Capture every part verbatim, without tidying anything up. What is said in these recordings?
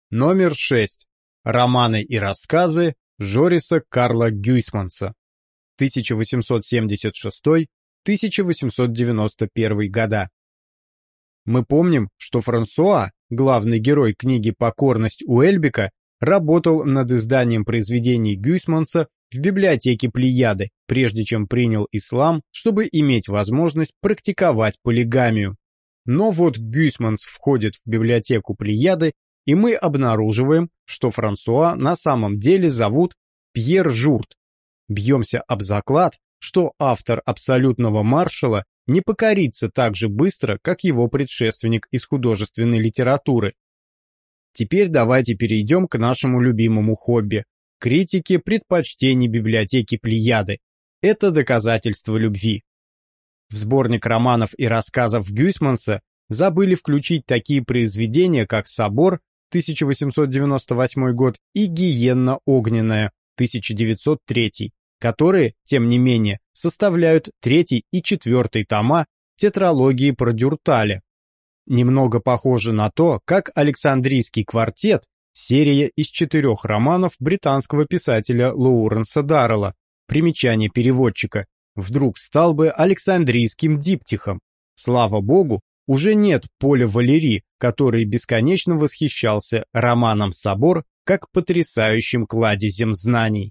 Номер шесть. Романы и рассказы Жориса Карла Гуйсманса. тысяча восемьсот семьдесят шестой — тысяча восемьсот девяносто первый года. Мы помним, что Франсуа, главный герой книги «Покорность Уэльбека», работал над изданием произведений Гуйсманса в библиотеке Плеяды, прежде чем принял ислам, чтобы иметь возможность практиковать полигамию. Но вот Гуйсманс входит в библиотеку Плеяды, и мы обнаруживаем, что Франсуа на самом деле зовут Пьер Журт. Бьемся об заклад, что автор абсолютного маршала не покорится так же быстро, как его предшественник из художественной литературы. Теперь давайте перейдем к нашему любимому хобби – критике предпочтений библиотеки Плеяды. Это доказательство любви. В сборник романов и рассказов Гуйсманса забыли включить такие произведения, как «Собор» тысяча восемьсот девяносто восьмой год и «Гиенна огненная» тысяча девятьсот третий, которые, тем не менее, составляют третий и четвертый тома тетралогии про Дюрталя. Немного похоже на то, как «Александрийский квартет», серия из четырех романов британского писателя Лоуренса Даррелла, примечание переводчика, вдруг стал бы Александрийским диптихом. Слава богу, уже нет Поля Валери, который бесконечно восхищался романом «Собор» как потрясающим кладезем знаний.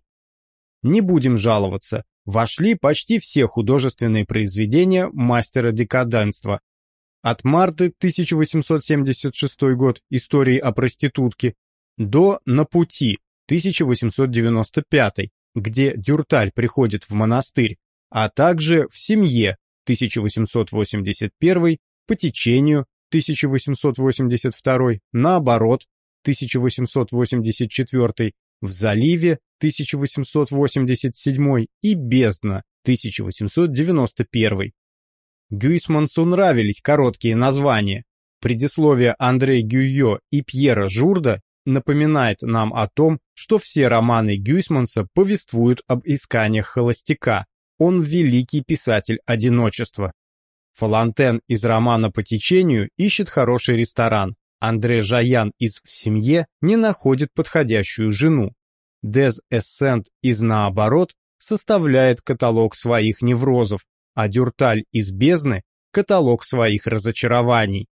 Не будем жаловаться, вошли почти все художественные произведения мастера декаденства. От Марты тысяча восемьсот семьдесят шестой год «Истории о проститутке» до «На пути» тысяча восемьсот девяносто пятый, где Дюрталь приходит в монастырь, а также в «Семье» тысяча восемьсот восемьдесят первый, «По течению» тысяча восемьсот восемьдесят второй, «Наоборот» тысяча восемьсот восемьдесят четвертый, «В заливе» тысяча восемьсот восемьдесят седьмой и «Бездна» тысяча восемьсот девяносто первый. Гуйсмансу нравились короткие названия. Предисловие Андре Гюйо и Пьера Журда напоминает нам о том, что все романы Гуйсманса повествуют об исканиях холостяка. Он великий писатель одиночества. Фолантен из романа «По течению» ищет хороший ресторан. Андре Жаян из «В семье» не находит подходящую жену. Дез Эссент из «Наоборот» составляет каталог своих неврозов, а Дюрталь из «Бездны» — каталог своих разочарований.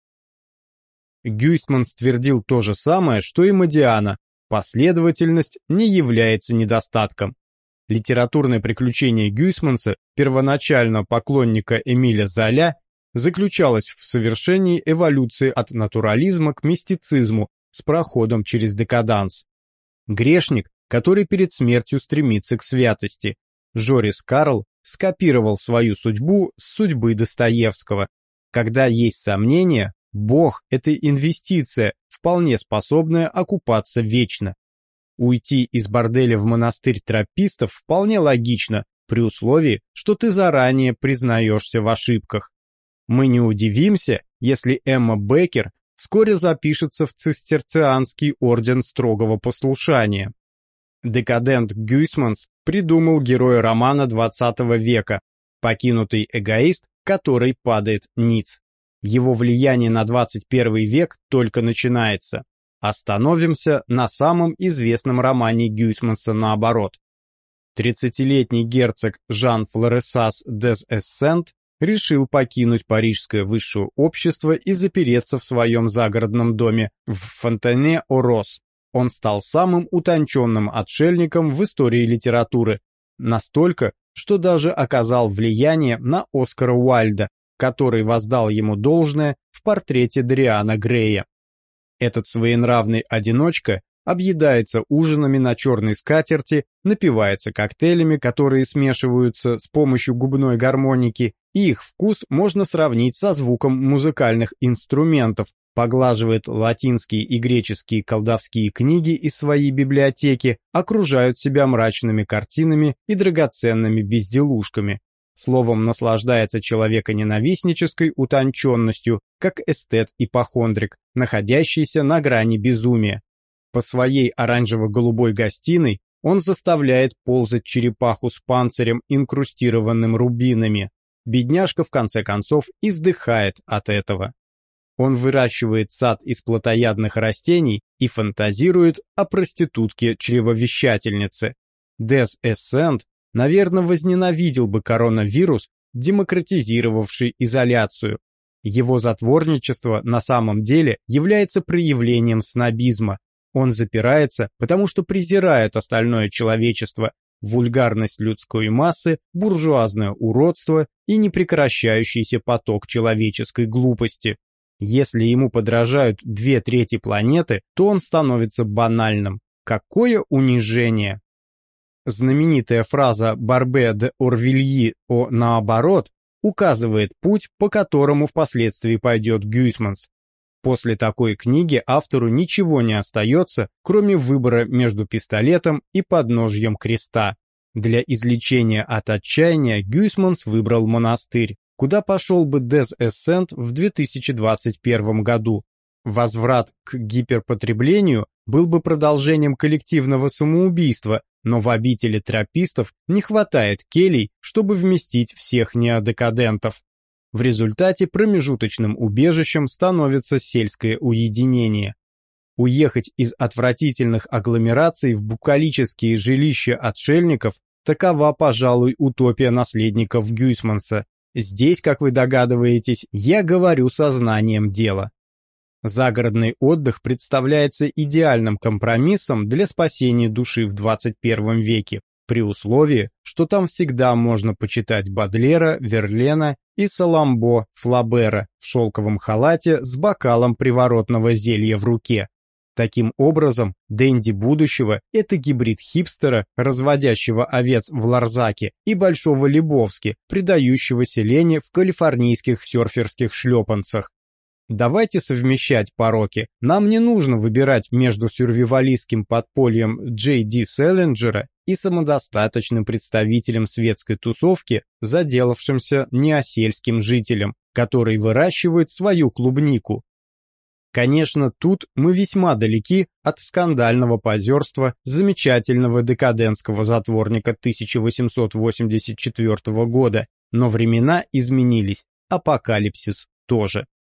Гуйсманс твердил то же самое, что и Модиана. Последовательность не является недостатком. Литературное приключение Гуйсманса, первоначально поклонника Эмиля Золя, заключалось в совершении эволюции от натурализма к мистицизму с проходом через декаданс. Грешник, который перед смертью стремится к святости. Жорис Карл скопировал свою судьбу с судьбы Достоевского. Когда есть сомнения, Бог – это инвестиция, вполне способная окупаться вечно. Уйти из борделя в монастырь тропистов вполне логично, при условии, что ты заранее признаешься в ошибках. Мы не удивимся, если Эмма Беккер вскоре запишется в цистерцианский орден строгого послушания. Декадент Гуйсманс придумал героя романа двадцатого века, покинутый эгоист, который падает ниц. Его влияние на двадцать первый век только начинается. Остановимся на самом известном романе Гуйсманса «Наоборот». тридцатилетний герцог Жан Флоресас дез Эссент решил покинуть парижское высшее общество и запереться в своем загородном доме в Фонтене-о-Рос. Он стал самым утонченным отшельником в истории литературы, настолько, что даже оказал влияние на Оскара Уайльда, который воздал ему должное в портрете Дориана Грея. Этот своенравный одиночка объедается ужинами на черной скатерти, напивается коктейлями, которые смешиваются с помощью губной гармоники, и их вкус можно сравнить со звуком музыкальных инструментов, поглаживает латинские и греческие колдовские книги из своей библиотеки, окружают себя мрачными картинами и драгоценными безделушками. Словом, наслаждается человеконенавистнической утонченностью, как эстет-ипохондрик, находящийся на грани безумия. По своей оранжево-голубой гостиной он заставляет ползать черепаху с панцирем, инкрустированным рубинами. Бедняжка, в конце концов, издыхает от этого. Он выращивает сад из плотоядных растений и фантазирует о проститутке-чревовещательнице. Дез Эссент, наверное, возненавидел бы коронавирус, демократизировавший изоляцию. Его затворничество на самом деле является проявлением снобизма. Он запирается, потому что презирает остальное человечество, вульгарность людской массы, буржуазное уродство и непрекращающийся поток человеческой глупости. Если ему подражают две трети планеты, то он становится банальным. Какое унижение! Знаменитая фраза Барбе де Орвильи о «наоборот» указывает путь, по которому впоследствии пойдет Гюйсманс. После такой книги автору ничего не остается, кроме выбора между пистолетом и подножьем креста. Для излечения от отчаяния Гюйсманс выбрал монастырь, куда пошел бы Дез Эссент в две тысячи двадцать первом году. Возврат к гиперпотреблению был бы продолжением коллективного самоубийства, но в обители тропистов не хватает келий, чтобы вместить всех неодекадентов. В результате промежуточным убежищем становится сельское уединение. Уехать из отвратительных агломераций в букалические жилища отшельников – такова, пожалуй, утопия наследников Гюйсманса. Здесь, как вы догадываетесь, я говорю сознанием дела. Загородный отдых представляется идеальным компромиссом для спасения души в двадцать первом веке, при условии, что там всегда можно почитать Бодлера, Верлена и Саламбо Флабера в шелковом халате с бокалом приворотного зелья в руке. Таким образом, Дэнди будущего – это гибрид хипстера, разводящего овец в Ларзаке, и Большого Лебовски, предающегося лени в калифорнийских серферских шлепанцах. Давайте совмещать пороки. Нам не нужно выбирать между сюрвивалистским подпольем Джей Ди Селлинджера и самодостаточным представителем светской тусовки, заделавшимся неосельским жителем, который выращивает свою клубнику. Конечно, тут мы весьма далеки от скандального позерства замечательного декадентского затворника тысяча восемьсот восемьдесят четвёртого года, но времена изменились, апокалипсис тоже.